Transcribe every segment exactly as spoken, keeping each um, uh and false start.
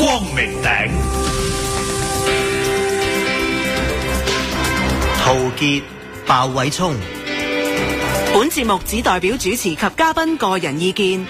光明頂。 陶傑、鮑偉聰。 本節目只代表主持及嘉賓個人意見。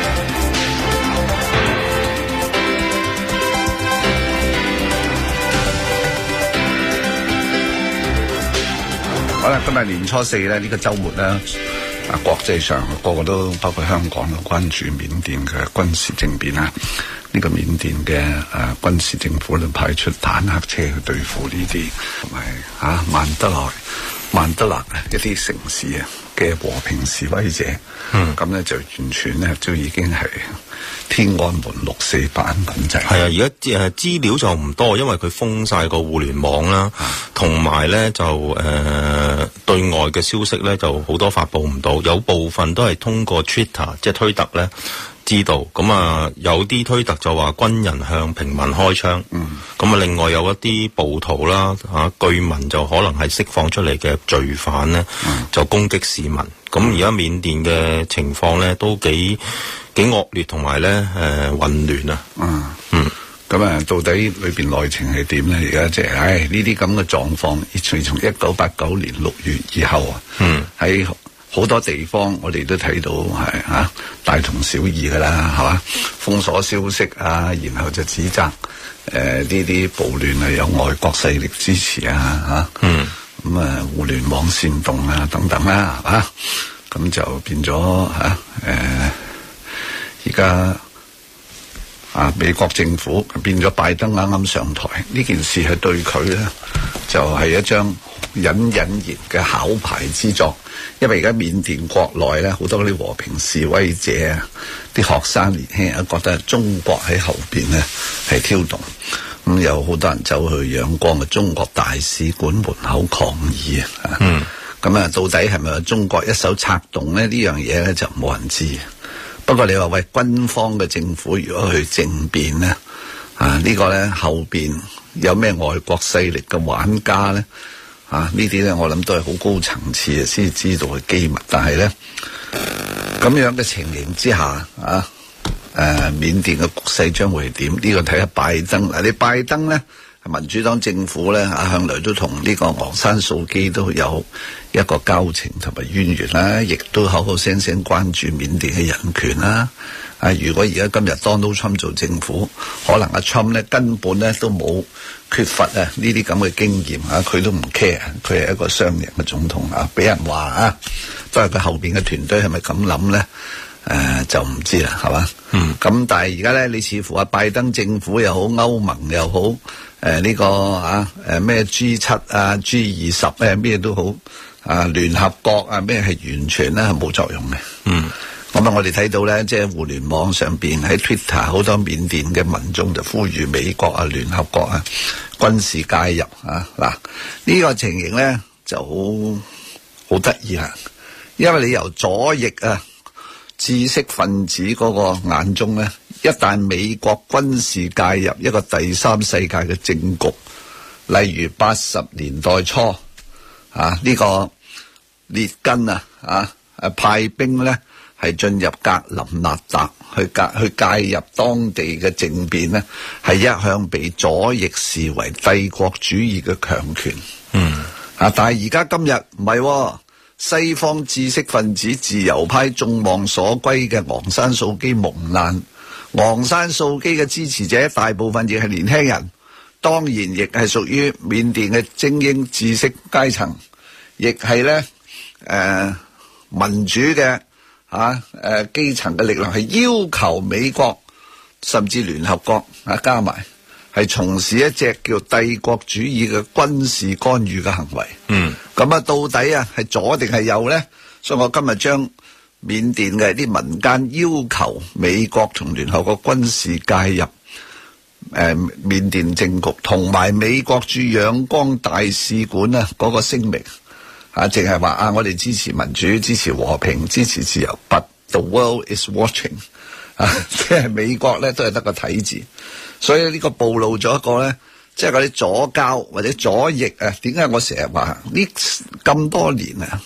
好啦，今日年初四咧，呢、這個週末咧，啊，國際上個個都包括香港都關注緬甸嘅軍事政變啊。呢、這個緬甸嘅誒、啊、軍事政府就派出坦克車去對付呢啲同埋啊曼德萊、曼德勒一啲城市啊嘅和平示威者。嗯，咁咧就完全咧就已經係天安門六四版咁滯。 係啊，而家誒資料就唔多，因為佢封晒個互聯網啦，同埋咧就誒、呃、對外嘅消息咧就好多發佈唔到，有部分都係通過 Twitter 即係推特咧知道。咁啊有啲推特就話軍人向平民開槍，嗯，咁啊另外有一啲暴徒啦嚇，據聞就可能係釋放出嚟嘅罪犯咧、嗯，就攻擊市民。咁而家緬甸嘅情況咧都幾幾惡劣，同埋咧誒混亂啊。 嗯嗯，咁啊，到底裏邊內情係點咧？而家即係，唉，呢啲咁嘅狀況，從從一九八九年六月以後啊，嗯，喺好多地方我哋都睇到係嚇、啊、大同小異噶啦，係嘛？封鎖消息啊，然後就指責誒呢啲暴亂係有外國勢力支持啊，嚇，嗯。咁啊，互聯網煽動啊，等等啦，係嘛？咁就變咗嚇誒，而家啊，美國政府變咗拜登啱啱上台，呢件事係對佢咧就係、是、一張隱隱然嘅考牌之作，因為而家緬甸國內咧好多啲和平示威者啊，啲學生年輕人覺得中國喺後邊咧係挑動。咁有好多人走去仰光嘅中國大使館門口抗議啊！嗯，咁啊，到底係咪中國一手策動咧？呢樣嘢咧就冇人知。不過你話喂，軍方嘅政府如果去政變咧，啊、這個、呢個咧後邊有咩外國勢力嘅玩家咧？啊呢啲咧我諗都係好高層次嘅先知道嘅機密。但係咧咁樣嘅情形之下啊。誒、呃，緬甸嘅局勢將會係點？呢、這個睇下拜登。嗱，你拜登咧，民主黨政府咧，啊，向來都同呢個昂山素基都有一個交情同埋淵源啦，亦都口口聲聲關注緬甸嘅人權啦。啊，如果而家今日 Donald Trump 做政府，可能阿 Trump 咧根本咧都冇缺乏啊呢啲咁嘅經驗啊，佢都唔 care，佢係一個雙贏嘅總統啊，俾人話啊，都係佢後邊嘅團隊係咪咁諗咧？誒、呃，就唔知啦，係嘛？嗯。咁但係而家咧，你似乎啊，拜登政府又好，歐盟又好，誒、呃、呢、這個啊，誒咩 G 七啊 G 二十咩咩都好，啊聯合國啊咩係完全咧係冇作用嘅。嗯。咁啊，我哋睇到咧，即係互聯網上邊喺 Twitter 好多緬甸嘅民眾就呼籲美國啊、聯合國啊軍事介入啊。嗱，呢、這個情形咧就好好得意啦，因為你由左翼啊。知識分子嗰個眼中咧，一旦美國軍事介入一個第三世界嘅政局，例如八十年代初啊，呢、這個列根啊啊誒派兵咧係進入格林納達去介去介入當地嘅政變咧，係一向被左翼視為帝國主義嘅強權。嗯啊，但係而家今日唔係。西方知識分子自由派眾望所歸嘅昂山素基蒙難，昂山素基嘅支持者大部分亦係年輕人，當然亦係屬於緬甸嘅精英知識階層，亦係咧誒民主嘅啊誒、呃、基層嘅力量，係要求美國甚至聯合國啊加埋係從事一隻叫帝國主義嘅軍事干預嘅行為。嗯。咁啊，到底啊係左定係右咧？所以我今日將緬甸嘅啲民間要求美國同聯合國軍事介入誒、呃、緬甸政局，同埋美國駐仰光大使館啊嗰個聲明啊，淨係話啊，我哋支持民主、支持和平、支持自由 ，but the world is watching 啊，即係美國咧都係得個睇字，所以呢個暴露咗一個咧。即係嗰啲左膠或者左翼啊？點解我成日話呢咁多年啊？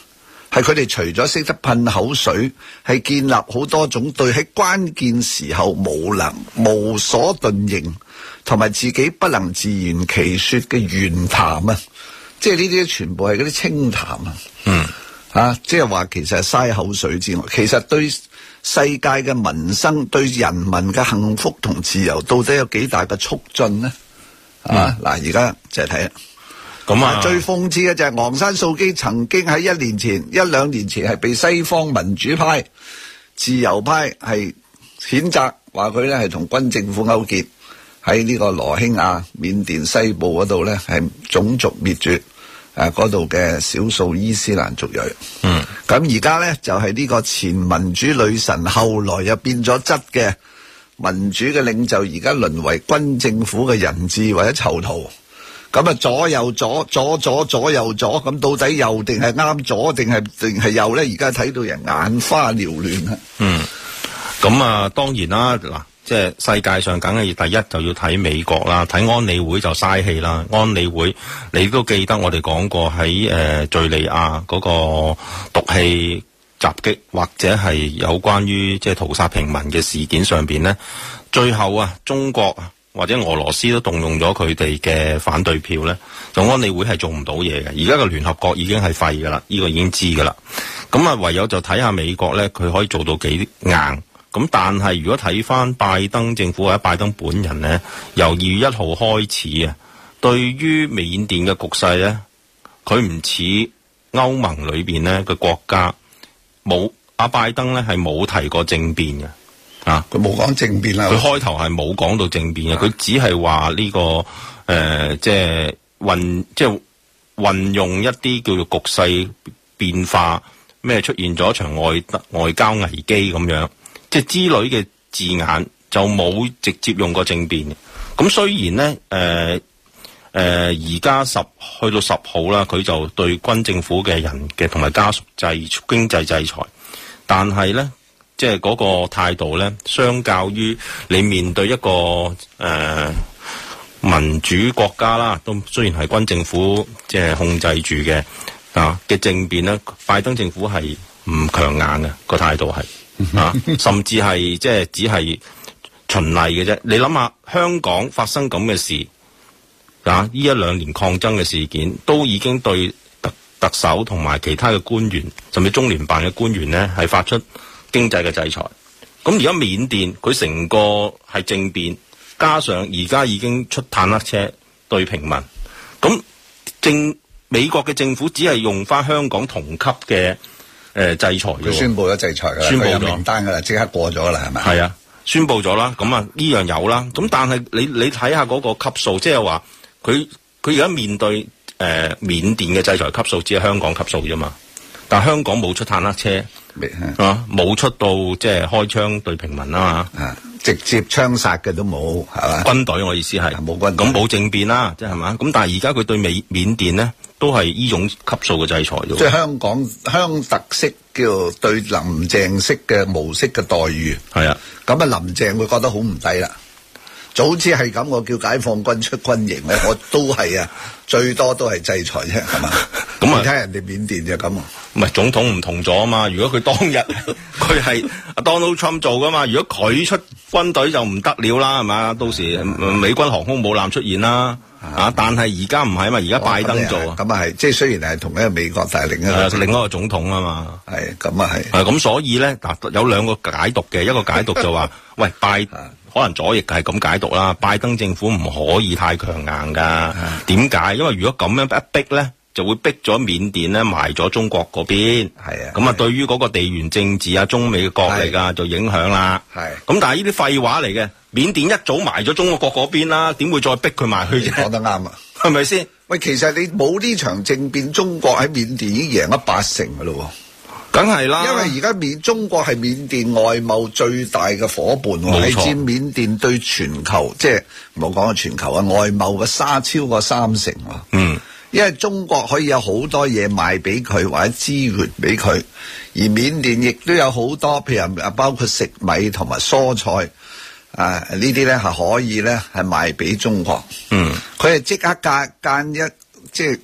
係佢哋除咗識得噴口水，係建立好多種對喺關鍵時候無能無所遁形，同埋自己不能自圓其說嘅玄談啊！即係呢啲全部係嗰啲清談啊！ 嗯， 啊，即係話其實係嘥口水之外，其實對世界嘅民生、對人民嘅幸福同自由，到底有幾大嘅促進呢？嗯、啊，嗱，而家就係睇啦。咁啊，最諷刺嘅就係昂山素姬曾經喺一年前、一兩年前係被西方民主派、自由派係譴責，話佢咧係同軍政府勾結，喺呢個羅興亞緬甸西部嗰度咧係種族滅絕，誒嗰度嘅少數伊斯蘭族裔。嗯，咁而家咧就係、是、呢個前民主女神，後來又變咗質嘅民主嘅領袖，而家淪為軍政府嘅人質或者囚徒。咁啊，左右左左左左右左，咁到底右定係啱左定係定係右咧？而家睇到人眼花繚亂啊！ 嗯，咁啊，當然啦，嗱，即係世界上梗係第一就要睇美國啦，睇安理會就嘥氣啦。安理會你都記得我哋講過喺誒敘利亞嗰個毒氣襲擊，或者係有關於即係屠殺平民嘅事件上邊咧，最後啊，中國啊，或者俄羅斯都動用咗佢哋嘅反對票咧，就安理會係做唔到嘢嘅。而家個聯合國已經係廢噶啦，呢個已經知噶啦。咁啊，唯有就睇下美國咧，佢可以做到幾硬。咁但係如果睇翻拜登政府或者拜登本人咧，由二月一號開始啊，對於緬甸嘅局勢咧，佢唔似歐盟裏邊咧嘅國家，冇阿拜登咧係冇提過政變嘅。啊！ 佢冇講政變啦， 佢開頭係冇講到政變嘅，佢、啊、只係話呢個誒、呃，即係運，即係運用一啲叫做局勢變化，咩出現咗一場外外交危機咁樣，即係之類嘅字眼，就冇直接用過政變嘅。咁雖然咧，誒、呃、誒，而家十去到十號啦，佢就對軍政府嘅人嘅同埋家屬制經濟制裁，但係咧。即係嗰個態度咧，相較於你面對一個誒、呃、民主國家啦，都雖然係軍政府即係控制住嘅啊嘅政變咧，拜登政府係唔強硬嘅個態度係啊，甚至係即係只係循例嘅啫。你諗下，香港發生咁嘅事啊，呢一兩年抗爭嘅事件，都已經對特特首同埋其他嘅官員，甚至中聯辦嘅官員咧，係發出經濟嘅制裁。咁而家緬甸佢成個係政變，加上而家已經出坦克車對平民，咁政美國嘅政府只係用翻香港同級嘅誒、呃、制裁。 佢宣布咗制裁㗎， 宣布咗名單㗎啦，即刻過咗啦，係咪？ 係啊，宣布咗啦。咁啊，呢樣有啦。咁但係你你睇下嗰個級數，即係話佢佢而家面對誒、呃、緬甸嘅制裁級數，只係香港級數啫嘛。但係香港冇出坦克車。啊！冇出到即係開槍對平民啊嘛， 啊，直接槍殺嘅都冇，係嘛？ 軍隊我意思係冇軍隊，咁冇政變啦，即係嘛？咁但係而家佢對緬緬甸咧，都係呢種級數嘅制裁啫。 即係香港香特式叫對林鄭式嘅模式嘅待遇， 係啊。 咁啊，林鄭會覺得好唔抵啦。早知係咁，我叫解放軍出軍營咧，我都係啊，最多都係制裁啫，係嘛？咁啊，你睇人哋緬甸就咁啊。 唔係總統唔同咗啊嘛！如果佢當日佢係 Donald Trump 做噶嘛，如果佢出軍隊就唔得了啦，係嘛？到時美軍航空母艦出現啦，啊！但係而家唔係啊嘛，而家拜登做啊， 咁啊係，即係雖然係同一個美國，但係另一個另一個總統啊嘛， 係咁啊係。 係咁，所以咧嗱，有兩個解讀嘅，一個解讀就話，喂拜。可能左翼係咁解讀啦，拜登政府唔可以太強硬噶。點解？因為如果咁樣一逼咧，就會逼咗緬甸咧埋咗中國嗰邊。係啊，咁啊，對於嗰個地緣政治啊、中美嘅角力啊，就影響啦。係。咁但係呢啲廢話嚟嘅，緬甸一早埋咗中國嗰邊啦，點會再逼佢埋去啫？ 講得啱啊， 係咪先？ 喂，其實你冇呢場政變，中國喺緬甸已經贏咗八成噶咯。 梗係啦， 因為而家緬中國係緬甸外貿最大嘅伙伴，係佔緬甸對全球，即係唔好講個全球啊，外貿嘅沙超過三成。嗯，因為中國可以有好多嘢賣俾佢或者資源俾佢，而緬甸亦都有好多，譬如啊，包括食米同埋蔬菜啊呢啲咧係可以咧係賣俾中國。嗯，佢係即刻間間一即係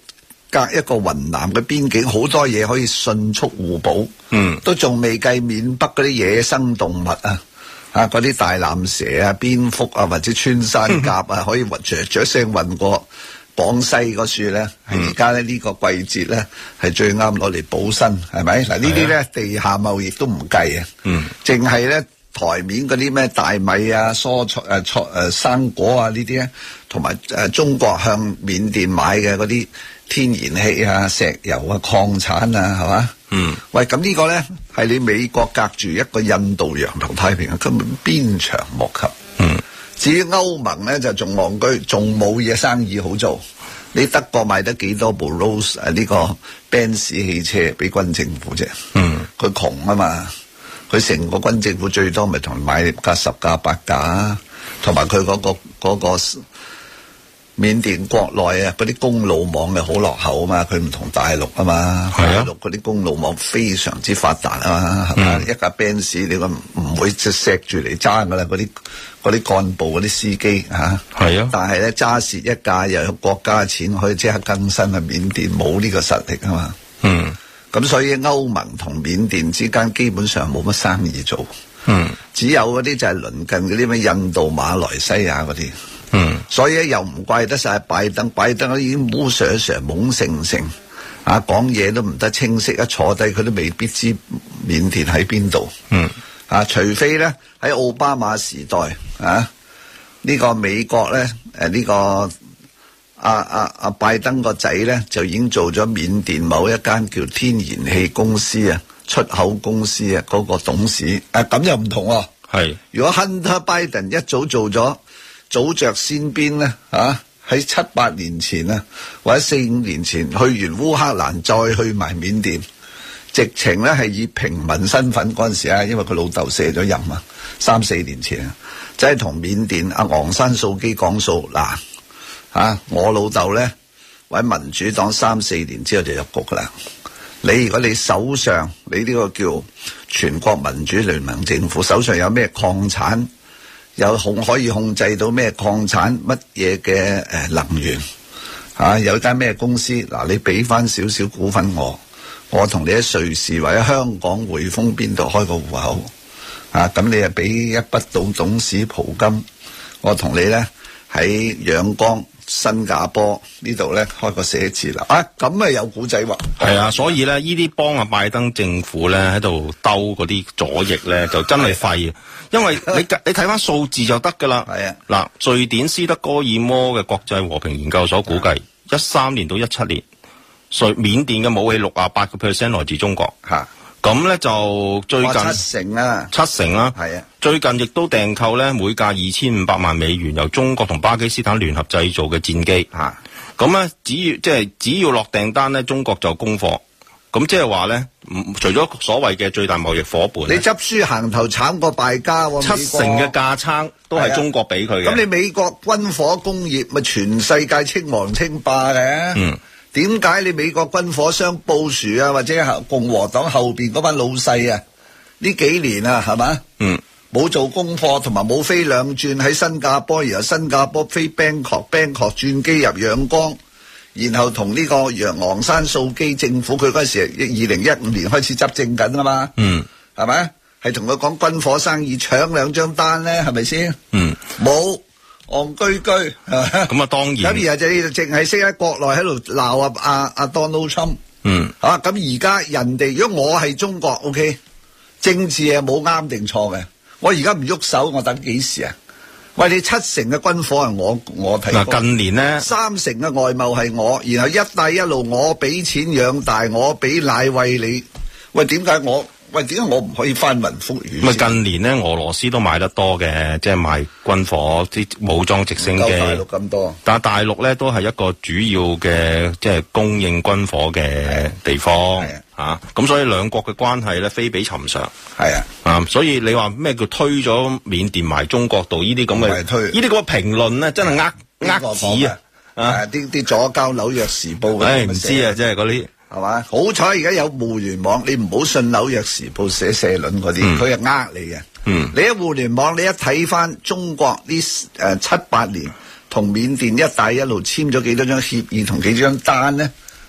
隔一個雲南嘅邊境，好多嘢可以迅速互補。 嗯， 都仲未計緬北嗰啲野生動物啊，啊嗰啲大藍蛇啊、蝙蝠啊，或者穿山甲啊，可以雀雀聲運過廣西嗰處咧。而家咧呢個季節咧係最啱攞嚟補身，係咪？嗱呢啲咧地下貿易都唔計啊，嗯，淨係咧台面嗰啲咩大米啊、蔬菜誒、菜誒生果啊呢啲咧，同埋誒中國向緬甸買嘅嗰啲天然氣啊、石油啊、礦產啊，係嘛？嗯，喂，咁呢個咧係你美國隔住一個印度洋同太平洋，根本鞭長莫及。嗯，至於歐盟咧就仲戇居，仲冇嘢生意好做。你德國賣得幾多部 Rolls 誒呢個 Benz 汽車俾軍政府啫？嗯，佢窮啊嘛，佢成個軍政府最多咪同買架十架八架，同埋佢嗰個嗰個。嗰個緬甸國內啊，嗰啲公路網係好落後啊嘛，佢唔同大陸啊嘛，大陸嗰啲公路網非常之發達啊嘛，係嘛、嗯？一架 Benz 你話唔會即係錫住嚟揸噶啦，嗰啲嗰啲幹部嗰啲司機嚇，係啊。但係咧揸蝕一架又有國家錢可以即刻更新啊，緬甸冇呢個實力啊嘛。嗯，咁所以歐盟同緬甸之間基本上冇乜生意做。嗯，只有嗰啲就係鄰近嗰啲咩印度、馬來西亞嗰啲。嗯，所以咧又唔怪得晒拜登，拜登已經烏蛇蛇懵成成，啊講嘢都唔得清晰，一坐低佢都未必知緬甸喺邊度。嗯，啊除非咧喺奧巴馬時代啊，呢、這個美國咧誒呢個阿阿阿拜登個仔咧就已經做咗緬甸某一間叫天然氣公司啊出口公司啊嗰、那個董事，啊咁又唔同喎。係，如果 Hunter Biden 一早做咗。早着先邊咧，啊喺七八年前啊，或者四五年前去完烏克蘭，再去埋緬甸，直情咧係以平民身份嗰陣時啊，因為佢老豆卸咗任啊，三四年前啊，即係同緬甸阿昂山素基講數嗱，啊我老豆咧，或者民主黨三四年之後就入局噶啦，你如果你手上你呢個叫全國民主聯盟政府手上有咩礦產？有控可以控制到咩礦產乜嘢嘅誒能源啊？有間咩公司嗱、啊？你俾翻少少股份我，我同你喺瑞士或者香港匯豐邊度開個戶口啊？咁你啊俾一筆到董事袍金，我同你咧喺仰光新加坡呢度咧開個寫字樓啊！咁啊有古仔喎。係啊，所以咧呢啲幫阿拜登政府咧喺度兜嗰啲左翼咧，就真係廢。因為你你睇翻數字就得噶啦。係啊，嗱，瑞典斯德哥爾摩嘅國際和平研究所估計，一三年到一七年，瑞緬甸嘅武器六啊八個 percent 來自中國。吓，咁咧就最近七成啊，七成啦。係啊，最近亦都訂購咧每架二千五百萬美元由中國同巴基斯坦聯合製造嘅戰機。吓，咁咧只要即係只要落訂單咧，中國就供貨。咁即係話咧，除咗所謂嘅最大貿易伙伴，你執輸行頭慘過敗家喎。七成嘅架撐都係中國俾佢嘅。咁你美國軍火工業咪全世界稱王稱霸嘅？嗯，點解你美國軍火商布殊啊，或者共和黨後邊嗰班老細啊，呢幾年啊，係嘛？嗯，冇做功課，同埋冇飛兩轉喺新加坡，然後新加坡飛 Bangkok，Bangkok 轉機入仰光。然後同呢個楊昂山素基政府，佢嗰時二零一五年開始執政緊啊嘛，嗯，係咪？係同佢講軍火生意搶兩張單咧，係咪先？嗯，冇戇居居，咁啊當然。咁而家就淨係識喺國內喺度鬧啊啊啊 Donald Trump，嗯，啊咁而家人哋如果我係中國 ，OK， 政治係冇啱定錯嘅，我而家唔喐手，我等幾時啊？喂，你七成嘅軍火係我我提供。嗱，近年咧，三成嘅外貿係我，然後一帶一路我俾錢養大，我俾奶餵你。喂，點解我？喂，點解我唔可以翻文福語？咁啊，近年咧，俄羅斯都買得多嘅，即係賣軍火、啲武裝直升機。唔夠大陸咁多。但係大陸咧都係一個主要嘅，即係供應軍火嘅地方。係啊。啊，咁所以兩國嘅關係咧非比尋常。係啊。啊，所以你話咩叫推咗緬甸埋中國度？呢啲咁嘅，呢啲咁嘅評論咧，真係呃呃紙啊！啊，啲啲左膠紐約時報。誒，唔知啊，即係嗰啲。係嘛？好彩而家有互聯網，你唔好信紐約時報寫社論嗰啲，佢係呃你嘅。嗯，你喺互聯網，你一睇翻中國呢誒、呃、七八年同緬甸一帶一路簽咗幾多張協議同幾張單咧？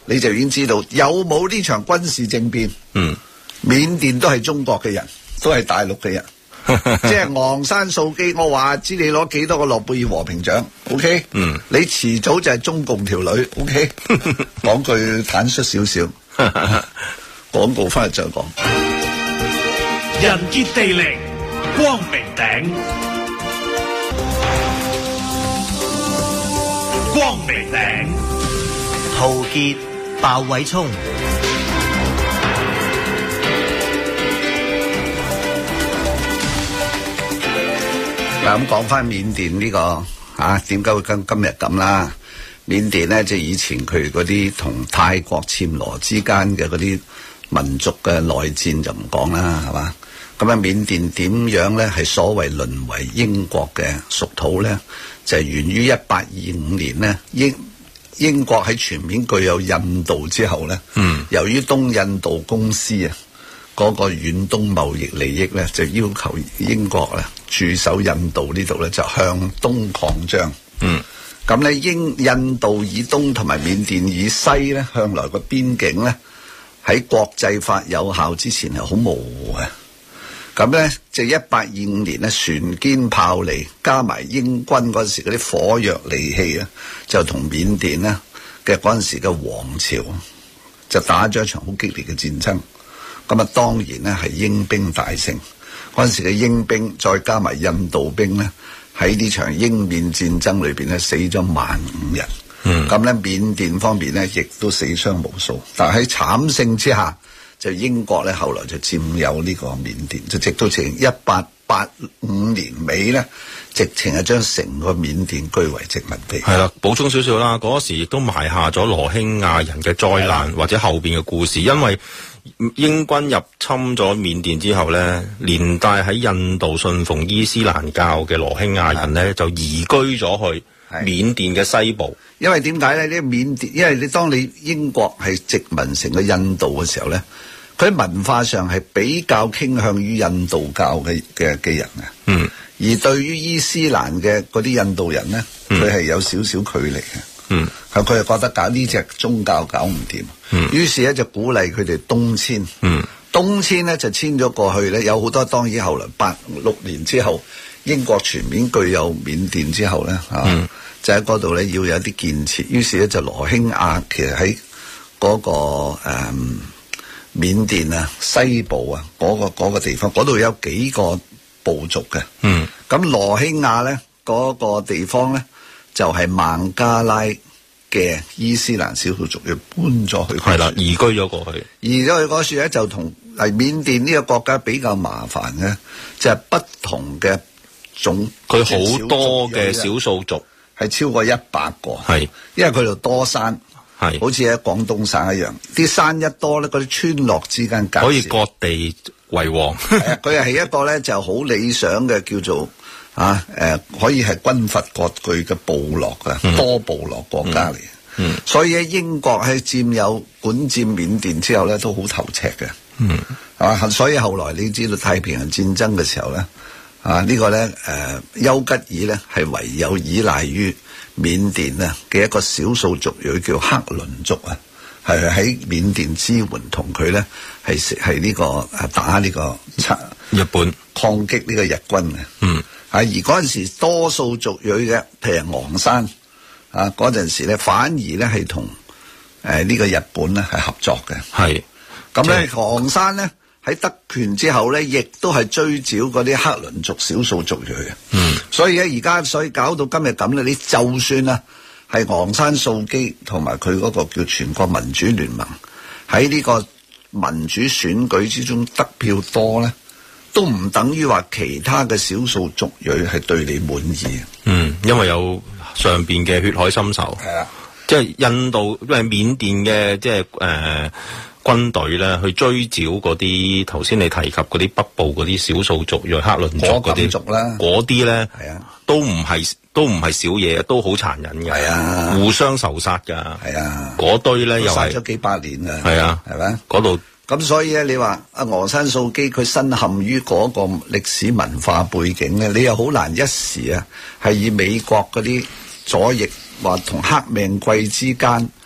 你就已經知道有冇呢場軍事政變。 嗯， 緬甸都係中國嘅人，都係大陸嘅人。即係昂山素基，我話知你攞幾多個諾貝爾和平獎 ，OK？ 嗯，你遲早就係中共條女 ，OK？ 講句坦率少少，廣告翻嚟再講。 人傑地靈，光明頂，光明頂， 陶傑、鮑偉聰。 嗱，咁講翻緬甸呢個啊，點解會跟今日咁啦？緬甸咧，即係以前佢嗰啲同泰國暹羅之間嘅嗰啲民族嘅內戰就唔講啦，係嘛？咁啊，緬甸點樣咧係所謂淪為英國嘅屬土咧？就係源於一八二五年咧，英英國喺全面具有印度之後咧，嗯，由於東印度公司啊。嗰個遠東貿易利益咧，就要求英國咧駐守印度呢度咧，就向東擴張。嗯，咁咧英印度以東同埋緬甸以西咧，向來個邊境咧喺國際法有效之前係好模糊嘅。咁咧就一八二五年咧，船堅炮利，加埋英軍嗰陣時嗰啲火藥利器啊，就同緬甸咧嘅嗰陣時嘅王朝就打咗一場好激烈嘅戰爭。咁啊，當然咧係英兵大勝。嗰陣時嘅英兵再加埋印度兵咧，喺呢場英緬戰爭裏邊咧死咗萬五人。嗯，咁咧緬甸方面咧亦都死傷無數。但係喺慘勝之下，就英國咧後來就佔有呢個緬甸，就直到成一八八五年尾咧，直情係將成個緬甸據為殖民地。 係啦，補充少少啦，嗰時亦都埋下咗羅興亞人嘅災難或者後邊嘅故事，因為英軍入侵咗緬甸之後咧，連帶喺印度信奉伊斯蘭教嘅羅興亞人咧，就移居咗去緬甸嘅西部。 因為點解咧？呢緬甸，因為你當你英國係殖民成個印度嘅時候咧，佢文化上係比較傾向於印度教嘅嘅嘅人嘅。嗯。而對於伊斯蘭嘅嗰啲印度人咧，佢係有少少距離嘅。嗯，係佢係覺得搞呢隻宗教搞唔掂，嗯，於是咧就鼓勵佢哋東遷，嗯，東遷咧就遷咗過去咧，有好多當然後來八六年之後，英國全面具有緬甸之後咧，啊，嗯，就喺嗰度咧要有啲建設，於是咧就羅興亞其實喺嗰、嗰個誒、嗯、緬甸啊西部啊嗰、嗰個、嗰個地方，嗰度有幾個部族嘅，嗯，咁羅興亞咧嗰個地方咧。就係孟加拉嘅伊斯蘭少數族裔搬咗去， 係啦，移居咗過去。 移咗去嗰處咧，就同係緬甸呢個國家比較麻煩嘅，就係、是、不同嘅種， 佢好多嘅少數族， 係超過一百個。係，因為佢度多山，係，好似喺廣東省一樣，啲山一多咧，嗰啲村落之間隔， 可以割地為王。 係啊，佢係一個咧就好理想嘅叫做。啊，誒、呃、可以係軍閥割據嘅部落嘅、嗯、多部落國家嚟、嗯嗯，所以喺英國喺佔有管佔緬甸之後咧，都好頭赤嘅，嗯，啊，所以後來你知道太平洋戰爭嘅時候咧，啊、這個、呢個咧誒丘吉爾咧係唯有依賴於緬甸啊嘅一個少數族裔叫克倫族啊，係喺緬甸支援同佢咧係係呢個誒打呢個日本抗擊呢個日軍嘅，嗯。係而嗰陣時多數族裔嘅，譬如昂山啊，嗰陣時咧反而咧係同誒呢個日本咧係合作嘅。係咁咧，昂山咧喺得權之後咧，亦都係追剿嗰啲克倫族少數族裔嘅。嗯，所以咧而家所以搞到今日咁咧，你就算啊係昂山素基同埋佢嗰個叫全國民主聯盟喺呢個民主選舉之中得票多咧。都唔等於話其他嘅少數族裔係對你滿意。 嗯，因為有上邊嘅血海深仇。係啊，即係印度，因為緬甸嘅即係誒軍隊咧，去追剿嗰啲頭先你提及嗰啲北部嗰啲少數族裔克倫族嗰啲族啦，嗰啲咧係啊，都唔係都唔係少嘢，都好殘忍嘅。係啊，互相仇殺㗎。係啊，嗰堆咧又係殺咗幾百年啊。 係啊，係咪？嗰度。 咁所以咧，你話阿昂山素基佢身陷於嗰個歷史文化背景咧，你又好難一時啊，係以美國嗰啲左翼話同黑命貴之間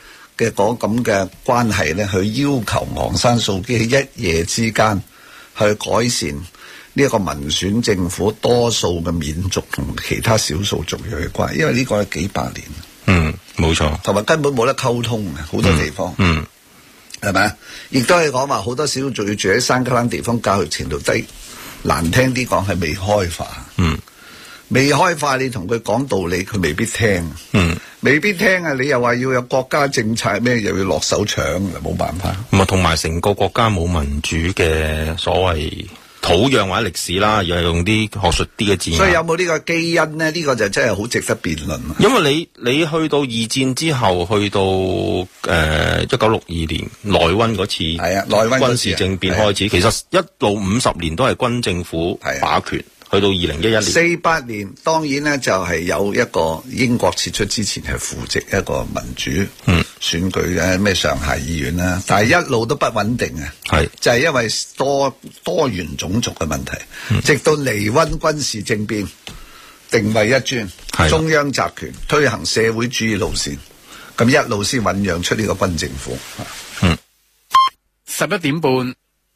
嘅嗰咁嘅關係咧，去要求昂山素姬喺一夜之間去改善呢一個民選政府多數嘅緬族同其他少數族裔嘅關係，因為呢個係幾百年， 嗯，冇錯， 同埋根本冇得溝通嘅好多地方， 嗯， 係咪啊？亦都係講話好多少數族裔住喺山卡拉地方，教育程度低，難聽啲講係未開化，嗯。未開化，你同佢講道理，佢未必聽。嗯，未必聽啊！你又話要有國家政策咩，又要落手搶，冇辦法。 咁啊，同埋成個國家冇民主嘅所謂土壤或者歷史啦，又係用啲學術啲嘅字眼。所以有冇呢個基因呢？呢、呢個就真係好值得辯論。 因為你你去到二戰之後，去到誒一九六二年內溫嗰次，係啊，內溫軍事政變開始，其實一路五十年都係軍政府把權。去到二零一一年， 四八年當然咧就係有一個英國撤出之前係扶植一個民主選舉嘅咩上下議院啦，但係一路都不穩定啊，係就係因為多多元種族嘅問題，嗯、直到尼溫軍事政變定位一尊，中央集權推行社會主義路線，咁一路先醞釀出呢個軍政府。 嗯，十一點半。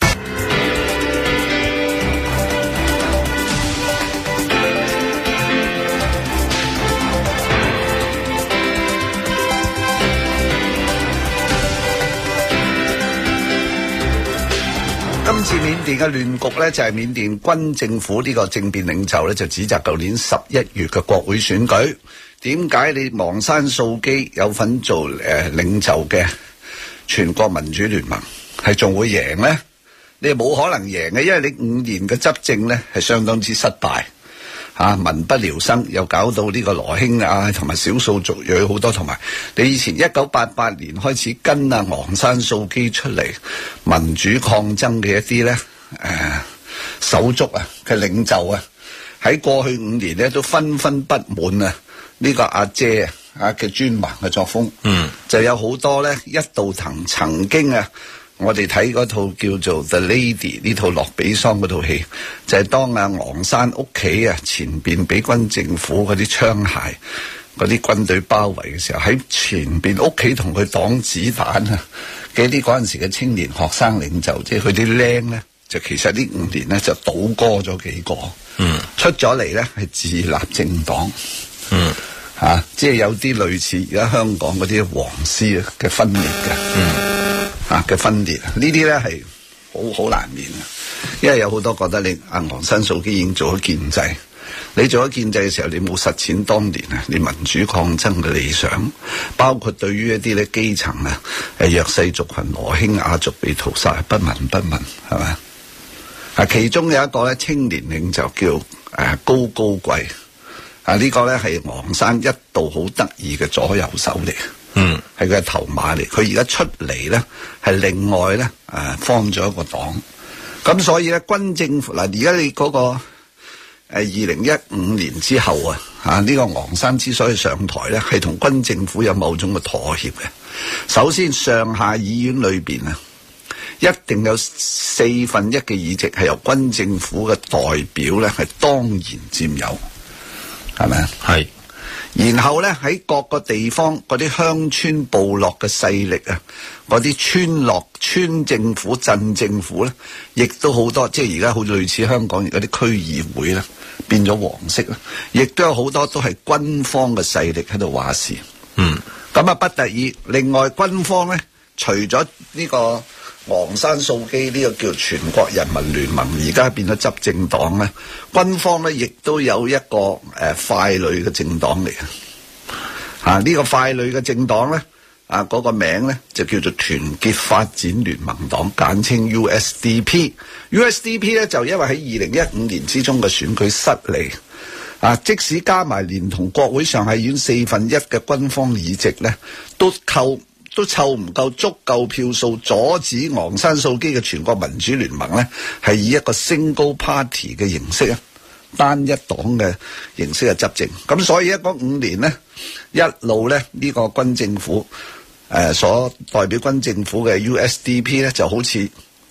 今次緬甸嘅亂局呢，就係緬甸軍政府呢個政變領袖呢，就指責舊年十一月嘅國會選舉，點解你昂山素姬有份做誒、呃、領袖嘅全國民主聯盟係仲會贏呢？你冇可能贏嘅，因為你五年嘅執政呢係相當之失敗。啊，民不聊生，又搞到呢個羅興亞同埋少數族裔好多，同埋你以前一九八八年開始跟啊昂山素姬出嚟民主抗爭嘅一啲咧，誒、呃、手足啊嘅領袖啊，喺過去五年咧都紛紛不滿啊呢、這個阿姐啊嘅專橫嘅作風，嗯，就有好多咧一度曾曾經啊。我哋睇嗰套叫做 The Lady 呢套洛比桑嗰套戲，就係、是、當阿昂山屋企啊前邊俾軍政府嗰啲槍械嗰啲軍隊包圍嘅時候，喺前邊屋企同佢擋子彈啊嘅啲嗰陣時嘅青年學生領袖，即係佢啲僆咧，就其實呢五年咧就倒戈咗幾個，嗯，出咗嚟咧係自立政黨，嗯，吓、啊，即係有啲類似而家香港嗰啲黃絲嘅分裂嘅，嗯。啊嘅分裂，呢啲咧係好好難免啊！因為有好多覺得你阿昂山素姬已經做咗建制，你做咗建制嘅時候，你冇實踐當年啊你民主抗爭嘅理想，包括對於一啲咧基層啊誒弱勢族群羅興亞族被屠殺不聞不問，係咪啊？其中有一個咧青年領袖叫誒高高貴啊，呢、這個咧係昂山一度好得意嘅左右手嚟。嗯，係佢嘅頭馬嚟，佢而家出嚟咧，係另外咧，誒，form咗一個黨，咁所以咧，軍政府嗱，而家你嗰個誒二零一五年之後啊，吓、這、呢個昂山之所以上台咧，係同軍政府有某種嘅妥協嘅。首先，上下議院裏邊啊，一定有四分一嘅議席係由軍政府嘅代表咧，係當然佔有，係咪啊？係。然後咧喺各個地方嗰啲鄉村部落嘅勢力啊，嗰啲村落村政府鎮政府咧，亦都好多，即係而家好類似香港而家啲區議會咧變咗黃色啦，亦都有好多都係軍方嘅勢力喺度話事。嗯，咁啊不得已，另外軍方咧除咗呢個昂山素姬呢個叫全國人民聯盟，而家變咗執政黨咧，軍方咧亦都有一個誒傀儡嘅政黨嚟嘅。啊，呢、這個傀儡嘅政黨咧，啊嗰、那個名咧就叫做團結發展聯盟黨，簡稱 U S D P。U S D P 咧就因為喺二零一五年之中嘅選舉失利，啊即使加埋連同國會上下議院四分一嘅軍方議席咧，都扣。都湊唔夠足夠票數阻止昂山素姬嘅全國民主聯盟咧，係以一個 single party 嘅形式啊，單一黨嘅形式嘅執政。咁所以一嗰五年呢，一路咧呢、這個軍政府誒、呃、所代表軍政府嘅 U S D P 咧，就好似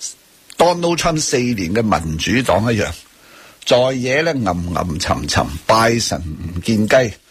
Donald Trump 四年嘅民主黨一樣，在野咧暗暗沉沉，拜神唔見雞，嗯，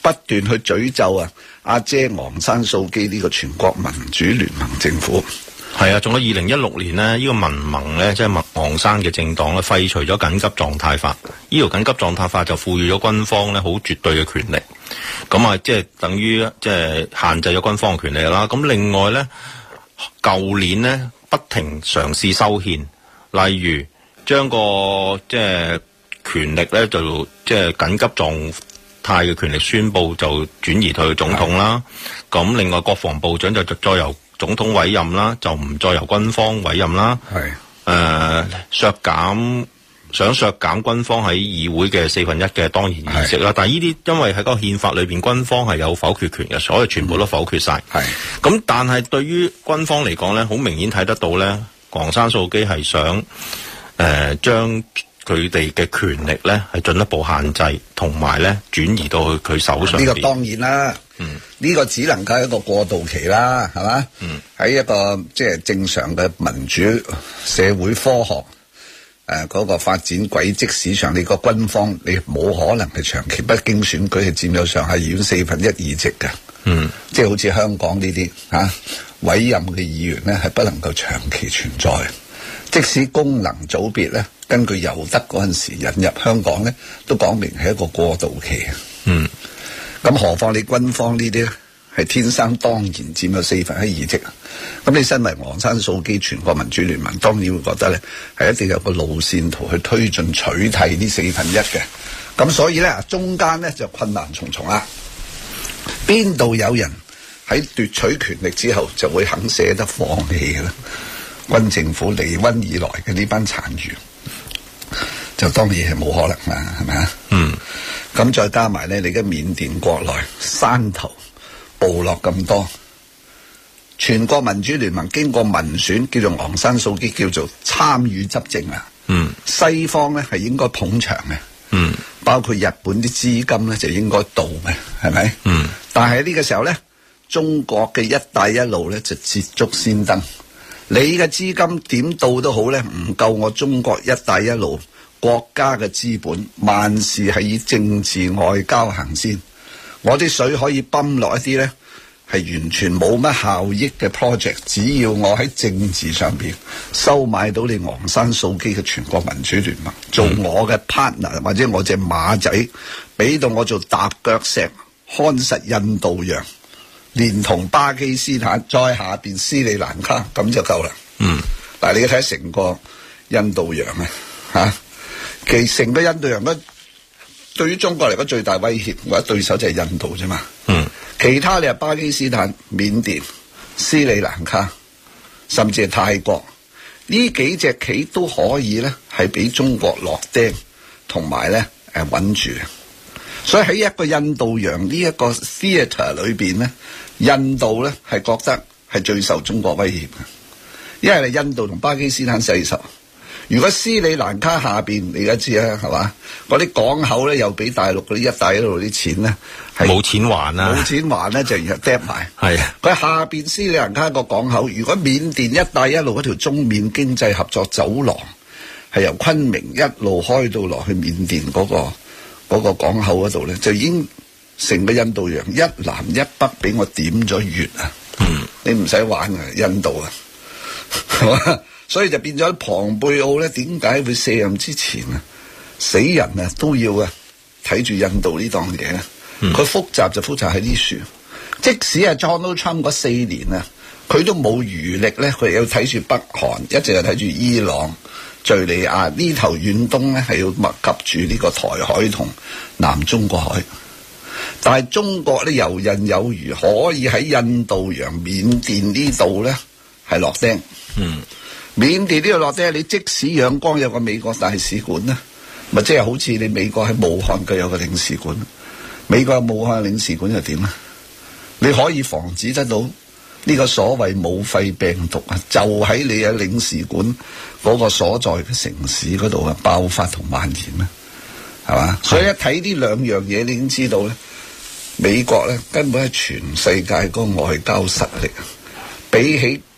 不斷去詛咒啊阿姐昂山素基呢個全國民主聯盟政府。 係啊，仲有二零一六年呢，呢、呢個民盟咧，即係麥昂山嘅政黨咧，廢除咗緊急狀態法。呢條緊急狀態法就賦予咗軍方咧好絕對嘅權力，咁啊，即係等於即係限制咗軍方嘅權力啦。咁另外咧，舊年呢，不停嘗試修憲，例如將個即係權力咧就即係緊急狀態嘅權力宣佈就轉移去總統啦。咁另外國防部長就再由總統委任啦，就唔再由軍方委任啦。係誒、呃、削減想削減軍方喺議會嘅四分一嘅當然議席啦。但係呢啲因為喺個憲法裏邊，軍方係有否決權嘅，所以全部都否決晒。係咁，但係對於軍方嚟講咧，好明顯睇得到咧，昂山素基係想誒將佢哋嘅權力咧係進一步限制，同埋咧轉移到去佢手上。 呢個當然啦。嗯，呢、這個只能夠係一個過渡期啦，係嘛？嗯，喺一個即係、就是、正常嘅民主社會科學誒嗰、呃那個發展軌跡史上，你個軍方你冇可能係長期不經選舉係佔有上下議院四分一議席嘅。嗯，即係好似香港呢啲吓委任嘅議員咧，係不能夠長期存在。即使功能組別咧，根據尤德嗰陣時引入香港咧，都講明係一個過渡期。嗯。咁何況你軍方呢啲咧係天生當然佔有四分一議席啊！咁你身為昂山素基全國民主聯盟，當然會覺得咧係一定有個路線圖去推進取締呢四分一嘅。咁所以咧中間咧就困難重重啦。邊度有人喺奪取權力之後就會肯捨得放棄嘅咧？軍政府離溫以來嘅呢班殘餘，就當然係冇可能啦，係咪啊？嗯。咁再加埋咧，你嘅緬甸國內山頭部落咁多，全國民主聯盟經過民選，叫做昂山素基叫做參與執政啊。嗯，西方咧係應該捧場嘅。嗯，包括日本啲資金咧就應該到嘅，係咪？嗯，但係呢個時候咧，中國嘅一帶一路咧就捷足先登，你嘅資金點到都好咧，唔夠我中國一帶一路。國家嘅資本，萬事係以政治外交行先。我啲水可以泵落一啲咧，係完全冇乜效益嘅 project。只要我喺政治上邊收買到你昂山素基嘅全國民主聯盟，做我嘅 partner 或者我隻馬仔，俾到我做踏腳石，看實印度洋，連同巴基斯坦，再下邊斯里蘭卡，咁就夠啦。嗯，嗱，你睇成個印度洋啊，吓。其成個印度洋咧，對於中國嚟講最大威脅或者對手就係印度啫嘛。嗯，其他你係巴基斯坦、緬甸、斯里蘭卡，甚至係泰國，呢幾隻棋都可以咧，係俾中國落釘，同埋咧誒穩住。所以喺一個印度洋呢一個 theatre 裏邊咧，印度咧係覺得係最受中國威脅嘅，因為你印度同巴基斯坦世仇。如果斯里蘭卡下邊你而家知啦，係嘛？嗰啲港口咧又俾大陸嗰啲一帶一路啲錢咧，係冇錢還啊！ 冇錢還咧就然後掟埋。係啊，佢下邊斯里蘭卡個港口，如果緬甸一帶一路嗰條中緬經濟合作走廊係由昆明一路開到落去緬甸嗰個嗰個港口嗰度咧，就已經成個印度洋一南一北俾我點咗穴啊！嗯，你唔使玩啊，印度啊，係嘛？所以就變咗龐貝奧咧，點解會卸任之前啊，死人啊都要啊睇住印度呢檔嘢咧？佢、嗯、複雜就複雜喺呢處，即使係 Donald Trump 嗰四年啊，佢都冇餘力咧，佢要睇住北韓，一直係睇住伊朗、敘利亞呢頭遠東咧，係要密集住呢個台海同南中國海。但係中國咧游刃有餘，可以喺印度洋、緬甸呢度咧係落釘。嗯。緬甸呢度落啲，你即使仰光有個美國大使館咧，咪即係好似你美國喺武漢佢有個領事館，美國有武漢領事館又點啊？你可以防止得到呢個所謂武肺病毒啊，就喺你嘅領事館嗰個所在嘅城市嗰度啊爆發同蔓延咧，係嘛？所以一睇呢兩樣嘢，你已經知道咧，美國咧根本係全世界嗰個外交實力，比起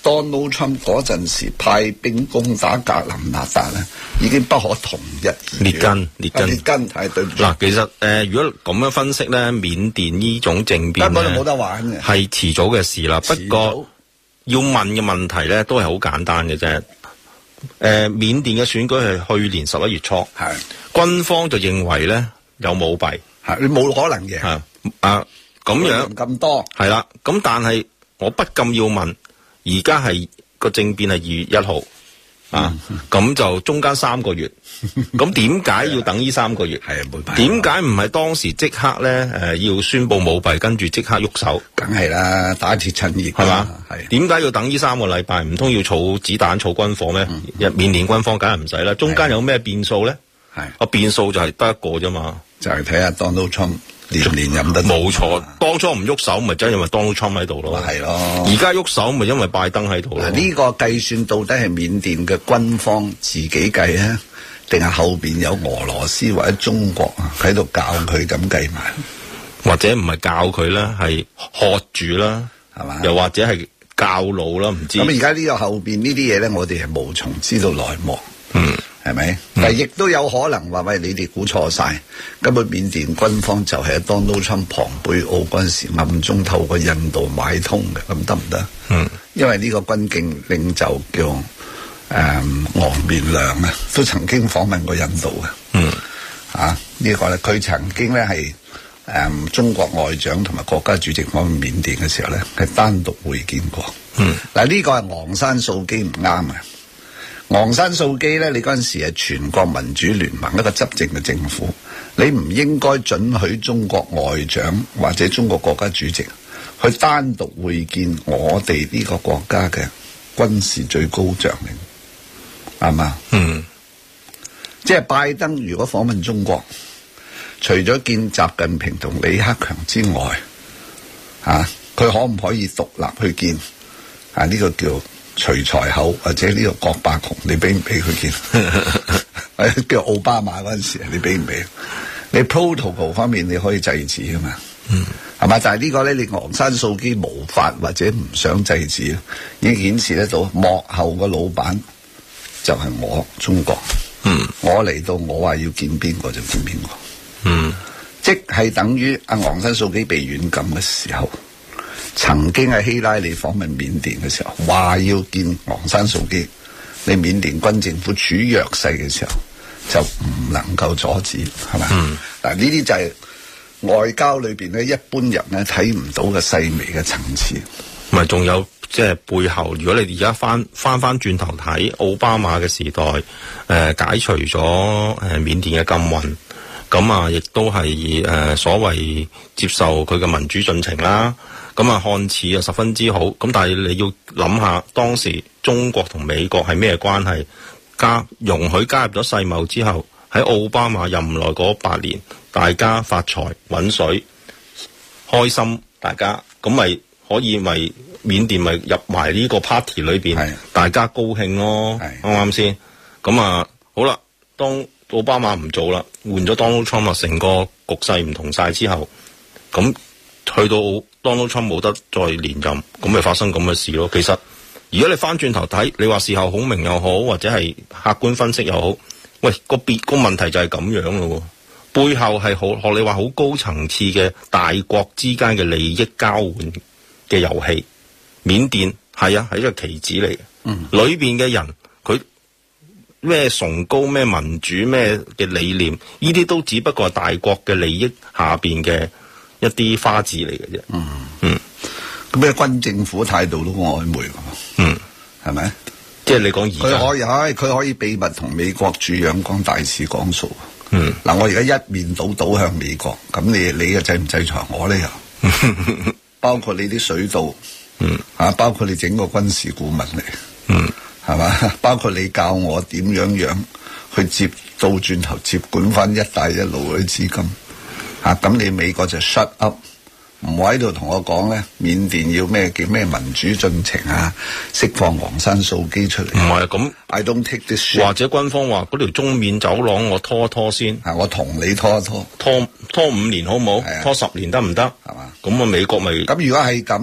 Donald Trump 嗰陣時派兵攻打格林納達咧，已經不可同日而語。 列根，列根， 列根係對唔住。 嗱，其實誒、呃，如果咁樣分析咧，緬甸呢種政變咧， 根本就冇得玩嘅， 係遲早嘅事啦。不過要問嘅問題咧，都係好簡單嘅啫。誒、呃，緬甸嘅選舉係去年十一月初，係軍方就認為咧有舞弊， 係你冇可能嘅， 係啊咁樣咁多係啦。咁但係我不禁要問，而家係個政變係二月一號。啊，咁、嗯、就中間三個月，咁點解要等呢三個月？係啊，冇辦法。點解唔係當時即刻咧？誒、呃，要宣布舞弊，跟住即刻喐手？梗係啦，打鐵趁熱係嘛？係。點解要等呢三個禮拜？唔通要儲子彈、儲軍火咩？緬、嗯、甸軍方梗係唔使啦。中間有咩變數咧？係。啊，變數就係得一個啫嘛，就係睇下 Donald Trump。年年飲得冇錯，當初唔喐手咪真係因為 Donald Trump 喺度咯，係咯。而家喐手咪因為拜登喺度咯。呢個計算到底係緬甸嘅軍方自己計啊，定係後邊有俄羅斯或者中國啊喺度教佢咁計埋？或者唔係教佢啦，係喝住啦，係嘛？又或者係教路啦，唔知。咁而家呢個後邊呢啲嘢咧，我哋係無從知道內幕。嗯。係咪、嗯？但係亦都有可能話喂，你哋估錯晒，根本緬甸軍方就係喺 Donald Trump 龐貝奧嗰陣時暗中透過印度買通嘅，咁得唔得？嗯，因為呢個軍警領袖叫誒、嗯、昂面良啊，都曾經訪問過印度嘅。嗯，啊、這個、呢個咧，佢曾經咧係誒中國外長同埋國家主席訪問緬甸嘅時候咧，係單獨會見過。嗯，嗱呢個係昂山素基唔啱啊！昂山素基咧，你嗰陣時係全國民主聯盟一個執政嘅政府，你唔應該准許中國外長或者中國國家主席去單獨會見我哋呢個國家嘅軍事最高將領，係嘛？嗯，即係拜登如果訪問中國，除咗見習近平同李克強之外，啊，佢可唔可以獨立去見？啊，呢個叫徐才厚或者呢個郭伯雄，你俾唔俾佢見？叫奧巴馬嗰陣時，你俾唔俾？你 protocol 方面你可以制止噶嘛？嗯，係嘛？但係呢個咧，你昂山素基無法或者唔想制止，已經顯示得到幕後個老闆就係我中國。嗯，我嚟到我話要見邊個就見邊個。嗯，即係等於阿昂山素基被軟禁嘅時候。曾經喺希拉里訪問緬甸嘅時候，話要見昂山素基，你緬甸軍政府處於弱勢嘅時候，就唔能夠阻止，係咪？嗯，嗱呢啲就係外交裏邊咧，一般人咧睇唔到嘅細微嘅層次。唔係，仲有即係背後，如果你而家翻翻翻轉頭睇奧巴馬嘅時代，誒、呃、解除咗誒緬甸嘅禁運，咁啊亦都係誒、呃、所謂接受佢嘅民主進程啦。咁啊，看似啊十分之好，咁但係你要諗下，當時中國同美國係咩關係？加容許加入咗世貿之後，喺奧巴馬任內嗰八年，大家發財搵水，開心，大家咁咪可以咪緬甸咪入埋呢個 party 裏邊，大家高興咯，啱唔啱先？咁啊，好啦，當奧巴馬唔做啦，換咗 Donald Trump 啊，成個局勢唔同晒之後，咁去到 Donald Trump 冇得再連任，咁咪發生咁嘅事咯。其實，如果你翻轉頭睇，你話事後孔明又好，或者係客觀分析又好，喂個別個問題就係咁樣咯。背後係好學你話好高層次嘅大國之間嘅利益交換嘅遊戲。緬甸係啊，係一個棋子嚟嘅，嗯，裏邊嘅人佢咩崇高咩民主咩嘅理念，呢啲都只不過係大國嘅利益下邊嘅一啲花字嚟嘅啫。嗯嗯，咁咩軍政府態度都好曖昧㗎。嗯，係咪？即係你講而家佢可以，唉，佢可以秘密同美國駐仰港大使講數。嗯，嗱，我而家一面倒倒向美國，咁你你又制唔制裁我咧？又包括你啲水道，嗯，啊，包括你整個軍事顧問嚟，嗯，係嘛？包括你教我點樣樣去接倒轉頭接管翻一帶一路嗰啲資金。啊！咁你美國就 shut up， 唔好喺度同我講咧，緬甸要咩叫咩民主進程啊，釋放昂山素基出嚟。唔係咁 ，I don't take this shit。或者軍方話嗰條中緬走廊我拖一拖先，啊，我同你拖一拖，拖拖五年好冇？拖十年得唔得？係嘛？咁啊，美國咪咁？如果係咁，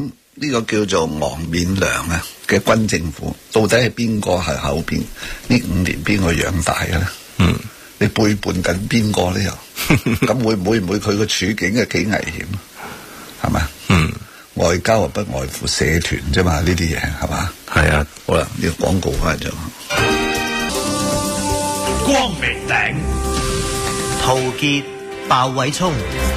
呢個叫做王勉良啊嘅軍政府，到底係邊個係後邊呢五年邊個養大嘅咧？ 嗯， 你背叛緊邊個咧又？咁會唔會唔會佢個處境係幾危險？係咪？ 嗯，外交啊不外乎社團啫嘛，呢啲嘢係嘛？ 係啊， 好啦，呢個廣告翻咗。 光明頂， 陶傑、鮑偉聰。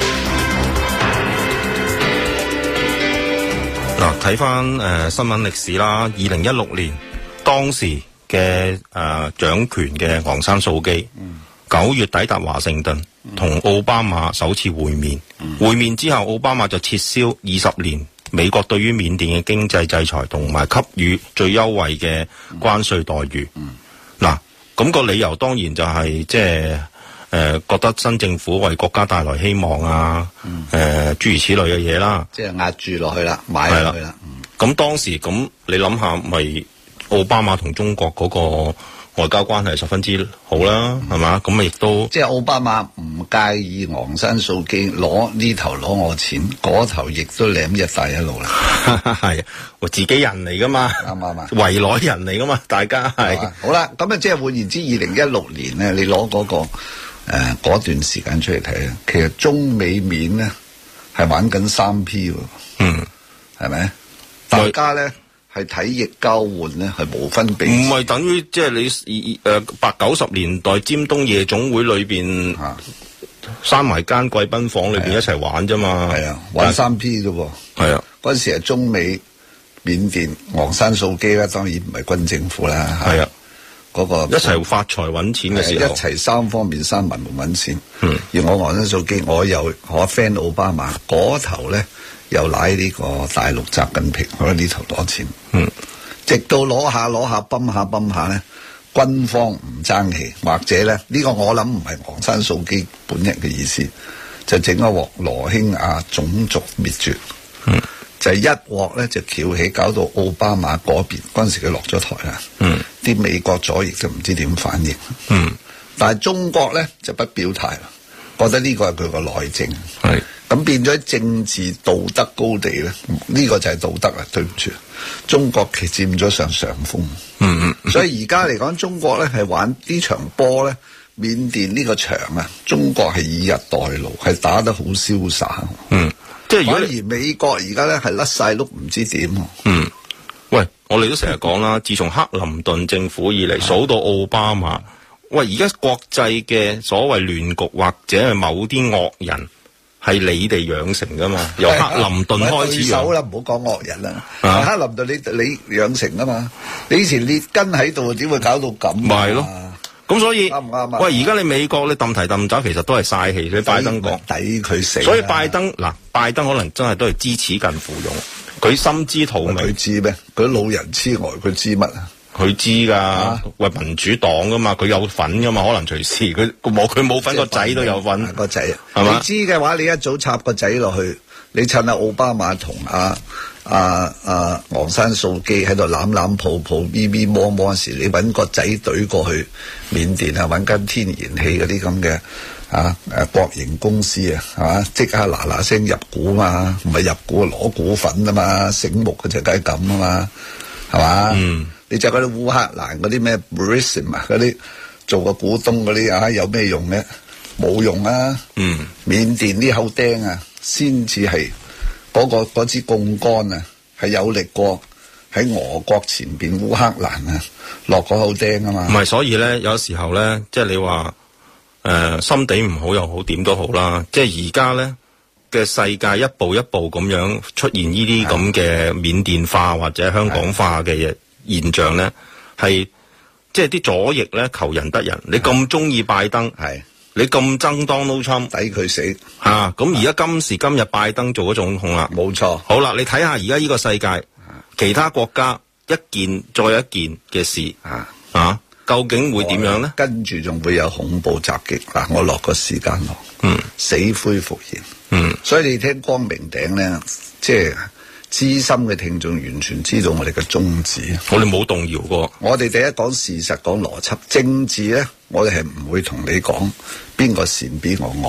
嗱，睇翻誒新聞歷史啦，二零一六年當時嘅誒、呃、掌權嘅昂山素基，九、嗯、月抵達華盛頓，同奧巴馬首次會面。嗯、會面之後，奧巴馬就撤銷二十年美國對於緬甸嘅經濟制裁，同埋給予最優惠嘅關稅待遇。嗱、嗯，咁、嗯、個理由當然就係即係誒覺得新政府為國家帶來希望啊，誒、嗯呃、諸如此類嘅嘢啦， 即係壓住落去啦，買落去啦。 咁、嗯、當時咁你諗下，咪奧巴馬同中國嗰個外交關係十分之好啦，係、嗯、嘛？咁咪亦都即係奧巴馬唔介意昂山素基攞呢頭攞我錢，嗰頭亦都舐一帶一路啦。 係，我自己人嚟噶嘛，啱啱啊？圍內人嚟噶嘛，大家係。 好啦，咁啊，即係換言之，二零一六年咧，你攞嗰、那個誒嗰、呃、段時間出嚟睇啊，其實中美面咧係玩緊三 P 喎，嗯，係咪？大家咧。係體液交換咧，係無分彼此。 唔係等於即係你誒八九十年代尖東夜總會裏邊閂埋間貴賓房裏邊一齊玩啫嘛。 係啊，玩三 P 啫喎。係啊，嗰陣時係中美緬甸昂山素基啦，當然唔係軍政府啦。係啊，嗰、嗰個一齊發財揾錢嘅時候，一齊三方面三文門揾錢。嗯，而我昂山素基，我又我 friend 奧巴馬嗰頭咧。又賴呢個大陸習近平喺呢頭攞錢，嗯，直到攞下攞下泵下泵下咧，軍方唔爭氣，或者咧呢、呢個我諗唔係昂山素基本人嘅意思，就整一鑊羅興亞種族滅絕，嗯，就係、一鑊咧就翹起，搞到奧巴馬嗰邊嗰陣時佢落咗台啦，嗯，啲美國左翼就唔知點反應，嗯，但係中國咧就不表態啦，覺得呢個係佢個內政，係。咁變咗政治道德高地咧，呢、呢個就係道德啊！對唔住，中國其實佔咗上上風。嗯嗯，所以而家嚟講，中國咧係玩呢場波咧，緬甸呢個場啊，中國係以逸待勞，係打得好瀟灑。嗯，即係如果而美國而家咧係甩晒碌，唔知點。嗯，喂，我哋都成日講啦，自從克林頓政府以嚟，數到奧巴馬，喂，而家國際嘅所謂亂局或者係某啲惡人。係你哋養成噶嘛？由克林頓開始養啦，唔好講惡人啦。啊、克林頓你你養成啊嘛？你以前列根喺度，點會搞到咁？咪係咯。咁所以，啱唔啱啊？喂，而家你美國你揼提揼走，其實都係嘥氣。你拜登講抵佢死。所以拜登嗱，拜登可能真係都係支持近乎勇，佢心知肚明。佢知咩？佢老人痴呆，佢知乜啊？佢知噶，喂、啊、民主黨噶嘛，佢有份噶嘛，可能隨時佢冇佢冇份個仔都有份個仔，係嘛？你知嘅話，你一早插個仔落去，你趁阿奧巴馬同阿阿阿昂山素基喺度攬攬抱抱、咪咪摸摸時，你搵個仔隊過去緬甸啊，搵間天然氣嗰啲咁嘅啊誒國營公司啊，係嘛？即刻嗱嗱聲入股嘛，唔係入股攞股份啊嘛，醒目嘅就梗係咁啊嘛，係嘛？嗯。你就嗰啲烏克蘭嗰啲咩 Burisma 嗰啲做個股東嗰啲啊，有咩用咧？冇用啊！嗯，緬甸啲口釘啊，先至係嗰個嗰支槓桿啊，係有力過喺俄國前邊烏克蘭啊落個口釘啊嘛。唔係，所以咧有時候咧，即係你話誒、呃、心地唔好又好，點都好啦。即係而家咧嘅世界一步一步咁樣出現呢啲咁嘅緬甸化或者香港化嘅嘢。現象咧係即係啲左翼咧求人得人，你咁中意拜登，係你咁憎 Donald Trump，抵佢死嚇。咁而家今時今日拜登做咗總統啦，冇錯。好啦，你睇下而家呢個世界，其他國家一件再一件嘅事啊啊，究竟會點樣咧？跟住仲會有恐怖襲擊嗱，我落個時間落，嗯，死灰復燃，嗯，所以你聽光明頂咧，即係。資深嘅聽眾完全知道我哋嘅宗旨，我哋冇動搖過。我哋第一講事實，講邏輯，政治咧，我哋係唔會同你講邊個善邊個惡。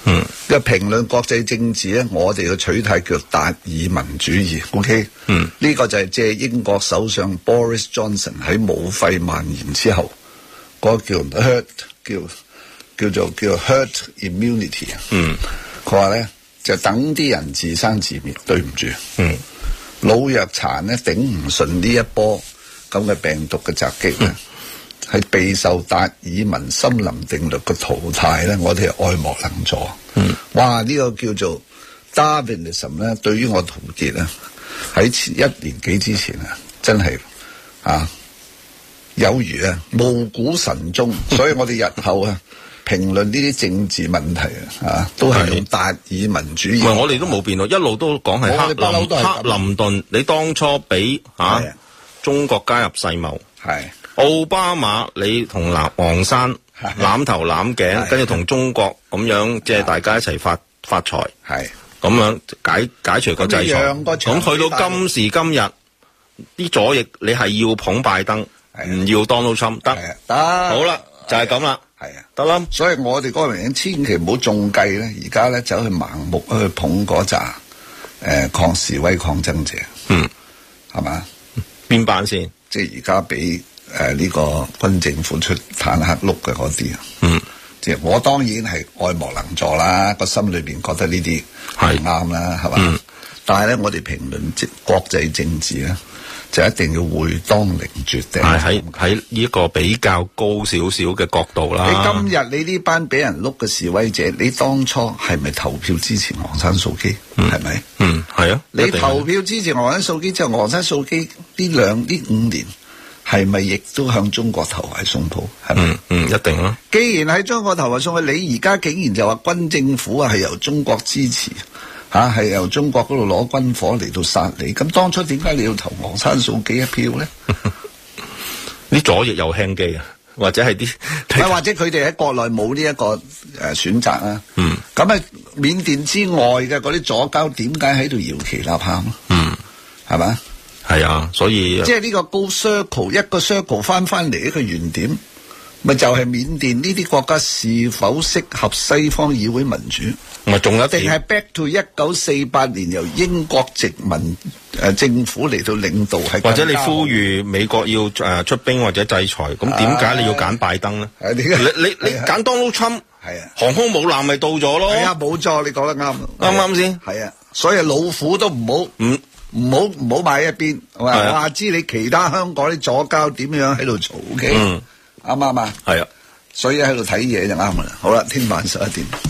嗯，因為評論國際政治咧，我哋嘅取態叫達爾文主義。OK， 嗯， 呢個就係借英國首相 Boris Johnson 喺武肺蔓延之後，嗰、那個叫 herd 叫叫做叫 herd immunity 啊。 嗯，佢話咧就等啲人自生自滅，對唔住。 嗯， 老弱殘咧頂唔順呢一波咁嘅病毒嘅襲擊咧。嗯係備受達爾文森林定律嘅淘汰咧，我哋係愛莫能助。嗯，哇！呢、這個叫做 Darwinism 咧，對於我陶傑咧喺前一年幾之前啊，真係啊有如啊暮鼓晨鐘。所以我哋日後啊評論呢啲政治問題啊，都係用達爾文主義。 唔係，我哋都冇變咯，一路都講係克林克林頓。你當初俾啊中國加入世貿係。奧巴馬，你同南昂山攬頭攬頸，跟住同中國咁樣，即係大家一齊發發財，係咁樣解解除個制裁。咁去到今時今日，啲左翼你係要捧拜登，唔要 Donald Trump 得得。好啦，就係咁啦，係啊，得啦。所以我哋嗰個人千祈唔好中計咧，而家咧走去盲目去捧嗰扎誒抗示威抗爭者，嗯，係嘛？邊班先？即係而家俾。誒、呃，呢、這個軍政府出坦克碌嘅嗰啲啊，嗯，即係我當然係愛莫能助啦，個心裏邊覺得呢啲係啱啦，係嘛、嗯？但係咧，我哋評論即國際政治咧，就一定要會當凌絕頂，係喺喺呢一個比較高少少嘅角度啦。你今日你呢班俾人碌嘅示威者，你當初係咪投票支持昂山素姬？係咪？嗯，係啊。你投票支持昂山素姬之後，昂山素姬呢兩呢五年。係咪亦都向中國投懷送抱？係咪？嗯嗯，一定咯。既然喺中國投懷送抱，你而家竟然就話軍政府啊係由中國支持，吓、啊、係由中國嗰度攞軍火嚟到殺你。咁當初點解你要投昂山素姬一票咧？啲左翼又輕機啊，或者係啲，或者佢哋喺國內冇呢一個誒選擇啊。嗯。咁啊，緬甸之外嘅嗰啲左膠點解喺度搖旗吶喊？嗯，係咪？係啊，所以即係呢個高 circle 一個 circle 翻翻嚟一個原點，咪就係、是、緬甸呢啲國家是否適合西方議會民主？咪仲有定係 back to 一九四八年由英國殖民誒政府嚟到領導，係或者你呼籲美國要誒出兵或者制裁，咁點解你要揀拜登咧？你你你揀 Donald Trump 係啊，航空母艦咪到咗咯？係啊，冇錯，你講得啱，啱啱先？係啊，所以老虎都唔好唔。唔好唔好買一邊，我話知你其他香港啲左膠點樣喺度嘈 ，OK？啱唔啱啊？係啊，所以喺度睇嘢就啱啦。好啦，聽晚十一點。